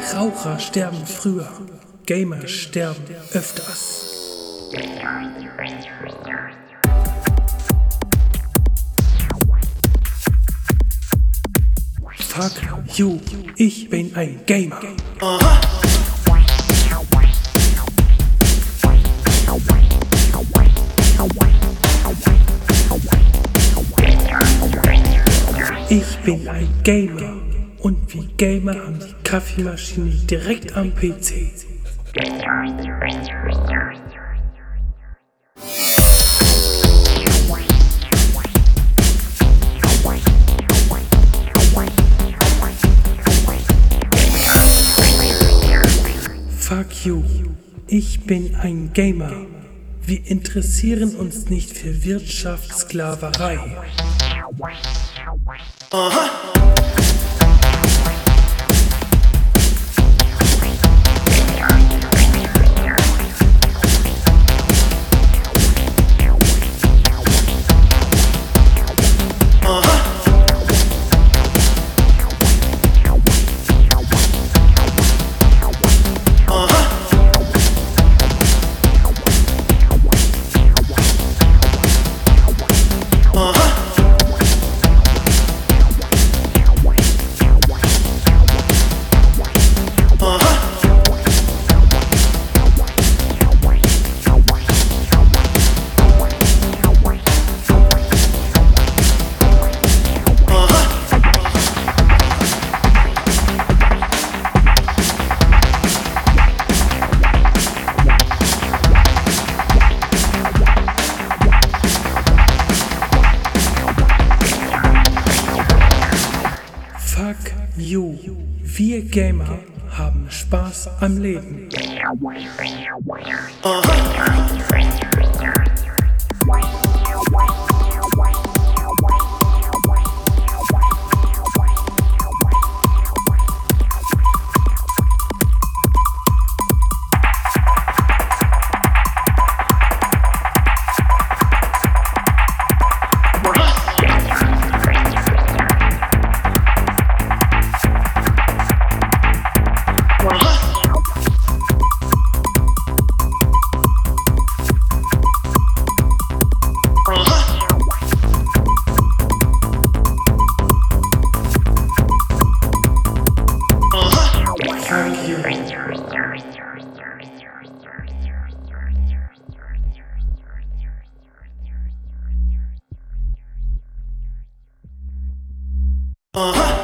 Raucher sterben früher, Gamer sterben öfters. Fuck you, ich bin ein Gamer. Ich bin ein Gamer und wie Gamer haben die Kaffeemaschine direkt am PC. Fuck you, ich bin ein Gamer. Wir interessieren uns nicht für Wirtschaftssklaverei. Fuck you, wir Gamer haben Spaß am Leben. Fuck you.